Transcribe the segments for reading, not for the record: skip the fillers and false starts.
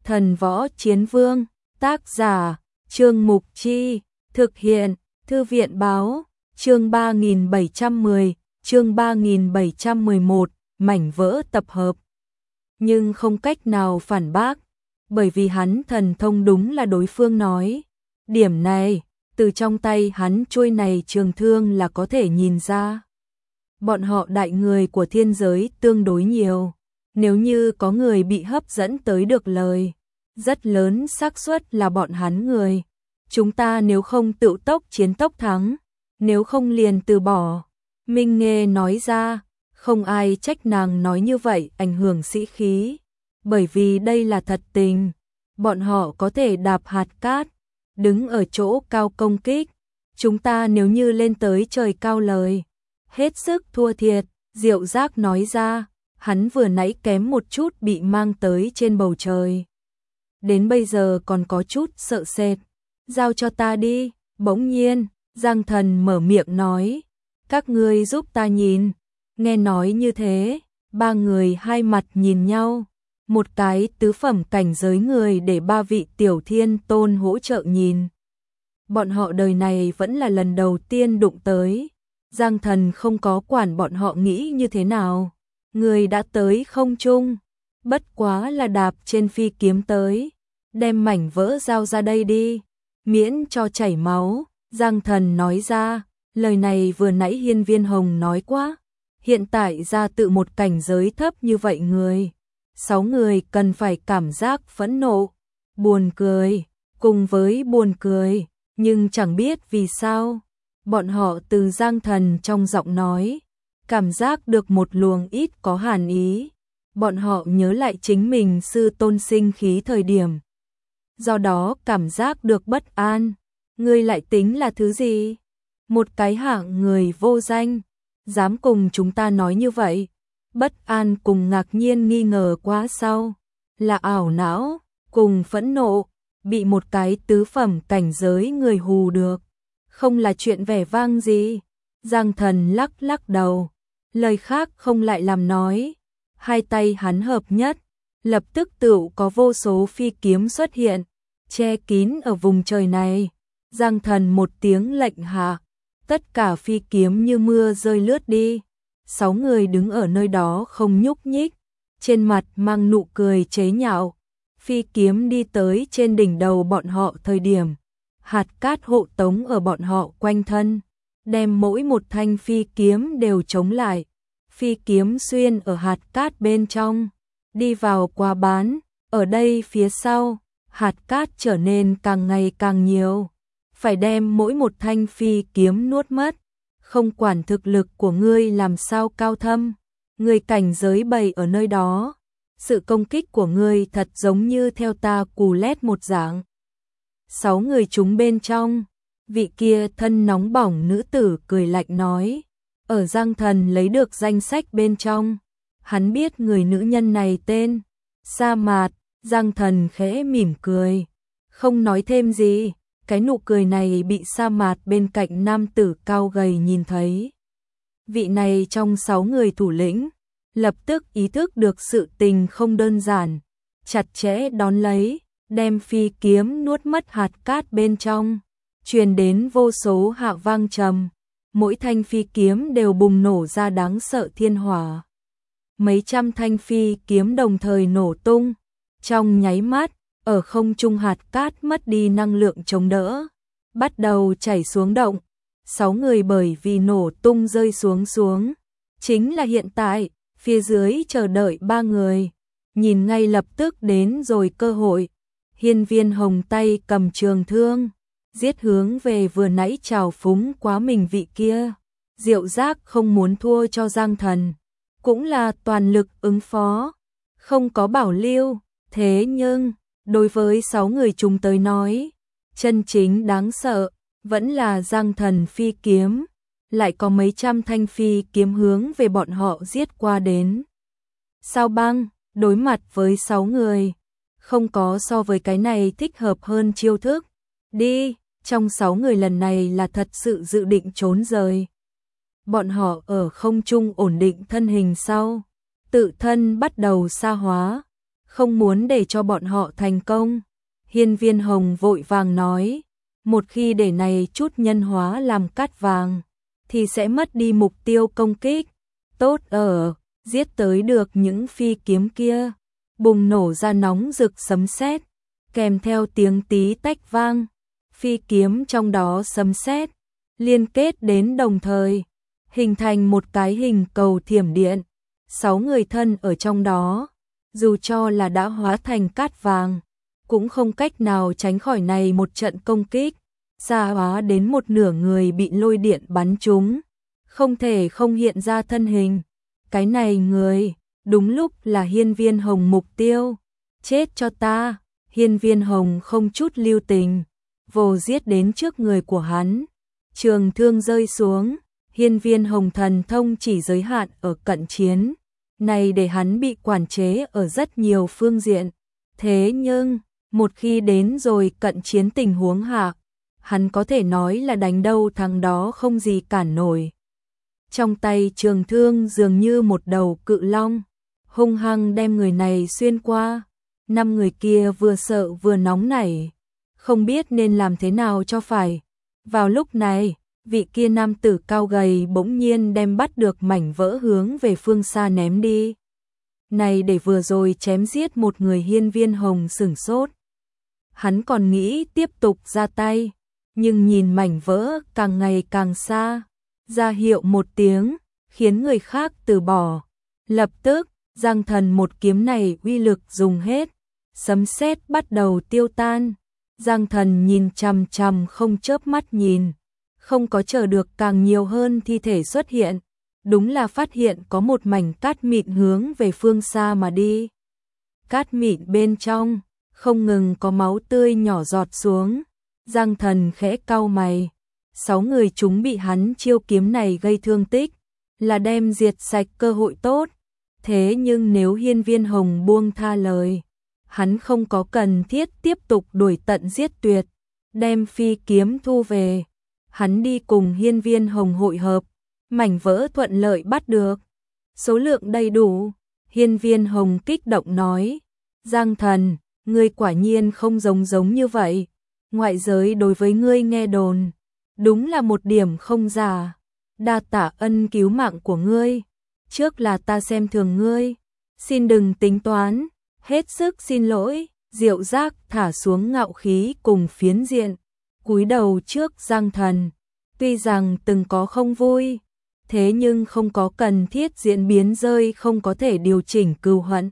Thần Võ Chiến Vương, tác giả, Trương Mục Chi, thực hiện, Thư viện báo, chương 3710, chương 3711, mảnh vỡ tập hợp. Nhưng không cách nào phản bác, bởi vì hắn thần thông đúng là đối phương nói. Điểm này, từ trong tay hắn chuôi này trường thương là có thể nhìn ra. Bọn họ đại người của thiên giới tương đối nhiều. Nếu như có người bị hấp dẫn tới được lời, rất lớn xác suất là bọn hắn người. Chúng ta nếu không tự tốc chiến tốc thắng, nếu không liền từ bỏ. Minh Nghê nói ra, không ai trách nàng nói như vậy ảnh hưởng sĩ khí. Bởi vì đây là thật tình, bọn họ có thể đạp hạt cát, đứng ở chỗ cao công kích. Chúng ta nếu như lên tới trời cao lời, hết sức thua thiệt, Diệu Giác nói ra. Hắn vừa nãy kém một chút bị mang tới trên bầu trời. Đến bây giờ còn có chút sợ sệt. Giao cho ta đi. Bỗng nhiên, Giang Thần mở miệng nói. Các ngươi giúp ta nhìn. Nghe nói như thế, ba người hai mặt nhìn nhau. Một cái tứ phẩm cảnh giới người để ba vị tiểu thiên tôn hỗ trợ nhìn. Bọn họ đời này vẫn là lần đầu tiên đụng tới. Giang Thần không có quản bọn họ nghĩ như thế nào. Người đã tới không trung, bất quá là đạp trên phi kiếm tới, đem mảnh vỡ giao ra đây đi, miễn cho chảy máu. Giang Thần nói ra, lời này vừa nãy Hiên Viên Hồng nói quá, hiện tại ra tự một cảnh giới thấp như vậy người, 6 người cần phải cảm giác phẫn nộ, buồn cười, cùng với buồn cười, nhưng chẳng biết vì sao, bọn họ từ Giang Thần trong giọng nói cảm giác được một luồng ít có hàn ý. Bọn họ nhớ lại chính mình sư tôn sinh khí thời điểm. Do đó cảm giác được bất an. Ngươi lại tính là thứ gì? Một cái hạng người vô danh. Dám cùng chúng ta nói như vậy. Bất an cùng ngạc nhiên nghi ngờ quá sau. Là ảo não, cùng phẫn nộ. Bị một cái tứ phẩm cảnh giới người hù được. Không là chuyện vẻ vang gì. Giang Thần lắc lắc đầu. Lời khác không lại làm nói, hai tay hắn hợp nhất, lập tức tựu có vô số phi kiếm xuất hiện, che kín ở vùng trời này. Giang Thần một tiếng lệnh hạ, tất cả phi kiếm như mưa rơi lướt đi. 6 người đứng ở nơi đó không nhúc nhích, trên mặt mang nụ cười chế nhạo. Phi kiếm đi tới trên đỉnh đầu bọn họ thời điểm, hạt cát hộ tống ở bọn họ quanh thân. Đem mỗi một thanh phi kiếm đều chống lại, phi kiếm xuyên ở hạt cát bên trong, đi vào qua bán, ở đây phía sau, hạt cát trở nên càng ngày càng nhiều, phải đem mỗi một thanh phi kiếm nuốt mất, không quản thực lực của ngươi làm sao cao thâm, ngươi cảnh giới bày ở nơi đó, sự công kích của ngươi thật giống như theo ta cù lét một dạng. 6 người chúng bên trong, vị kia thân nóng bỏng nữ tử cười lạnh nói, ở Giang Thần lấy được danh sách bên trong, hắn biết người nữ nhân này tên Sa Mạt. Giang Thần khẽ mỉm cười, không nói thêm gì, cái nụ cười này bị Sa Mạt bên cạnh nam tử cao gầy nhìn thấy. Vị này trong 6 người thủ lĩnh, lập tức ý thức được sự tình không đơn giản, chặt chẽ đón lấy, đem phi kiếm nuốt mất hạt cát bên trong. Truyền đến vô số hạ vang trầm, mỗi thanh phi kiếm đều bùng nổ ra đáng sợ thiên hỏa. Mấy trăm thanh phi kiếm đồng thời nổ tung, trong nháy mắt, ở không trung hạt cát mất đi năng lượng chống đỡ, bắt đầu chảy xuống động. 6 người bởi vì nổ tung rơi xuống, chính là hiện tại, phía dưới chờ đợi 3 người, nhìn ngay lập tức đến rồi cơ hội. Hiên Viên Hồng tay cầm trường thương, giết hướng về vừa nãy trào phúng quá mình vị kia. Diệu Giác không muốn thua cho Giang Thần, cũng là toàn lực ứng phó, không có bảo lưu. Thế nhưng, đối với 6 người chúng tới nói, chân chính đáng sợ, vẫn là Giang Thần phi kiếm, lại có mấy trăm thanh phi kiếm hướng về bọn họ giết qua đến. Sao Băng, đối mặt với 6 người, không có so với cái này thích hợp hơn chiêu thức. Đi! Trong 6 người lần này là thật sự dự định trốn rời. Bọn họ ở không trung ổn định thân hình sau, tự thân bắt đầu xa hóa, không muốn để cho bọn họ thành công. Hiên Viên Hồng vội vàng nói, một khi để này chút nhân hóa làm cát vàng, thì sẽ mất đi mục tiêu công kích. Tốt ở, giết tới được những phi kiếm kia, bùng nổ ra nóng rực sấm sét, kèm theo tiếng tí tách vang, phi kiếm trong đó sấm sét liên kết đến đồng thời, hình thành một cái hình cầu thiểm điện. 6 người thân ở trong đó, dù cho là đã hóa thành cát vàng, cũng không cách nào tránh khỏi này một trận công kích, xa hóa đến một nửa người bị lôi điện bắn trúng, không thể không hiện ra thân hình. Cái này người, đúng lúc là Hiên Viên Hồng mục tiêu. Chết cho ta! Hiên Viên Hồng không chút lưu tình, vồ giết đến trước người của hắn. Trường thương rơi xuống, Hiên Viên Hồng thần thông chỉ giới hạn ở cận chiến, này để hắn bị quản chế ở rất nhiều phương diện. Thế nhưng, một khi đến rồi cận chiến tình huống hạ, hắn có thể nói là đánh đâu thằng đó không gì cản nổi. Trong tay trường thương dường như một đầu cự long, hung hăng đem người này xuyên qua. 5 người kia vừa sợ vừa nóng nảy, không biết nên làm thế nào cho phải. Vào lúc này, vị kia nam tử cao gầy bỗng nhiên đem bắt được mảnh vỡ hướng về phương xa ném đi. Này để vừa rồi chém giết một người. Hiên Viên Hồng sửng sốt. Hắn còn nghĩ tiếp tục ra tay, nhưng nhìn mảnh vỡ càng ngày càng xa, ra hiệu một tiếng, khiến người khác từ bỏ. Lập tức, Giang Thần một kiếm này uy lực dùng hết, sấm sét bắt đầu tiêu tan. Giang Thần nhìn chằm chằm không chớp mắt nhìn, không có chờ được càng nhiều hơn thi thể xuất hiện, đúng là phát hiện có một mảnh cát mịn hướng về phương xa mà đi. Cát mịn bên trong, không ngừng có máu tươi nhỏ giọt xuống. Giang Thần khẽ cau mày, 6 người chúng bị hắn chiêu kiếm này gây thương tích, là đem diệt sạch cơ hội tốt. Thế nhưng nếu Hiên Viên Hồng buông tha lời, hắn không có cần thiết tiếp tục đuổi tận giết tuyệt, đem phi kiếm thu về. Hắn đi cùng Hiên Viên Hồng hội hợp, mảnh vỡ thuận lợi bắt được, số lượng đầy đủ. Hiên Viên Hồng kích động nói, Giang Thần, ngươi quả nhiên không giống như vậy, ngoại giới đối với ngươi nghe đồn, đúng là một điểm không giả, đa tạ ân cứu mạng của ngươi, trước là ta xem thường ngươi, xin đừng tính toán, hết sức xin lỗi. Diệu Giác thả xuống ngạo khí cùng phiến diện, cúi đầu trước Giang Thần, tuy rằng từng có không vui, thế nhưng không có cần thiết diễn biến rơi không có thể điều chỉnh cừu hận.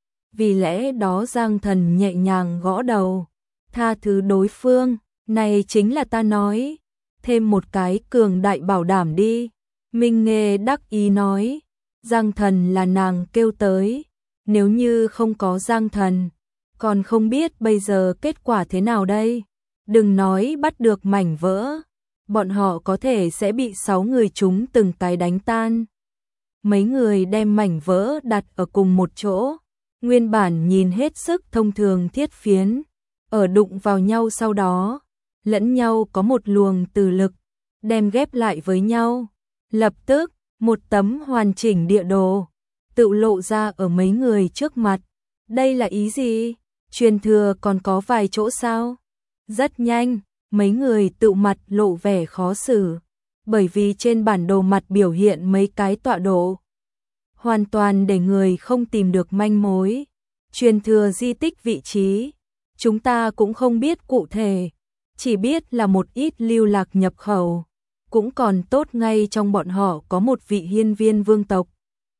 Vì lẽ đó Giang Thần nhẹ nhàng gõ đầu, tha thứ đối phương, này chính là ta nói, thêm một cái cường đại bảo đảm đi. Minh Nghê đắc ý nói, Giang Thần là nàng kêu tới, nếu như không có Giang Thần, còn không biết bây giờ kết quả thế nào đây. Đừng nói bắt được mảnh vỡ, bọn họ có thể sẽ bị 6 người chúng từng cái đánh tan. Mấy người đem mảnh vỡ đặt ở cùng một chỗ, nguyên bản nhìn hết sức thông thường thiết phiến, ở đụng vào nhau sau đó, lẫn nhau có một luồng từ lực, đem ghép lại với nhau. Lập tức, một tấm hoàn chỉnh địa đồ tự lộ ra ở mấy người trước mặt. Đây là ý gì? Truyền thừa còn có vài chỗ sao? Rất nhanh, mấy người tự mặt lộ vẻ khó xử, bởi vì trên bản đồ mặt biểu hiện mấy cái tọa độ, hoàn toàn để người không tìm được manh mối. Truyền thừa di tích vị trí, chúng ta cũng không biết cụ thể, chỉ biết là một ít lưu lạc nhập khẩu, cũng còn tốt ngay trong bọn họ có một vị hiên viên vương tộc.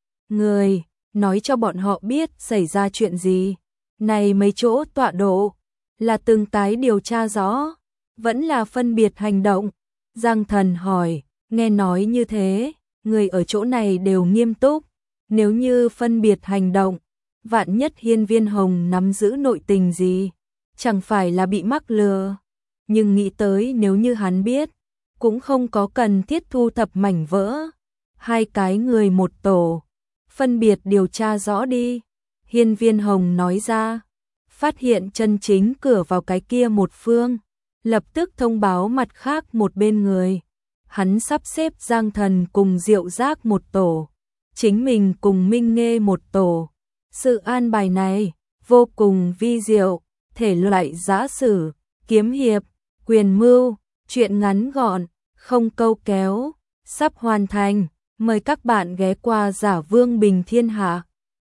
Người, nói cho bọn họ biết xảy ra chuyện gì. Này mấy chỗ tọa độ, là từng cái điều tra rõ, vẫn là phân biệt hành động. Giang Thần hỏi, nghe nói như thế, người ở chỗ này đều nghiêm túc, nếu như phân biệt hành động, vạn nhất Hiên Viên Hồng nắm giữ nội tình gì, chẳng phải là bị mắc lừa. Nhưng nghĩ tới nếu như hắn biết, cũng không có cần thiết thu thập mảnh vỡ. 2 cái người một tổ, phân biệt điều tra rõ đi. Hiên Viên Hồng nói ra, phát hiện chân chính cửa vào cái kia một phương, lập tức thông báo mặt khác một bên người. Hắn sắp xếp Giang Thần cùng Diệu Giác một tổ, chính mình cùng Minh Nghê một tổ. Sự an bài này, vô cùng vi diệu, thể loại giã sử, kiếm hiệp, quyền mưu, truyện ngắn gọn, không câu kéo, sắp hoàn thành. Mời các bạn ghé qua Giả Vương Bình Thiên Hạ.